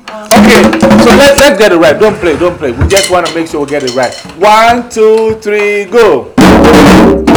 Okay, so let's get it right. Don't play. We just want to make sure we get it right. 1, 2, 3, go.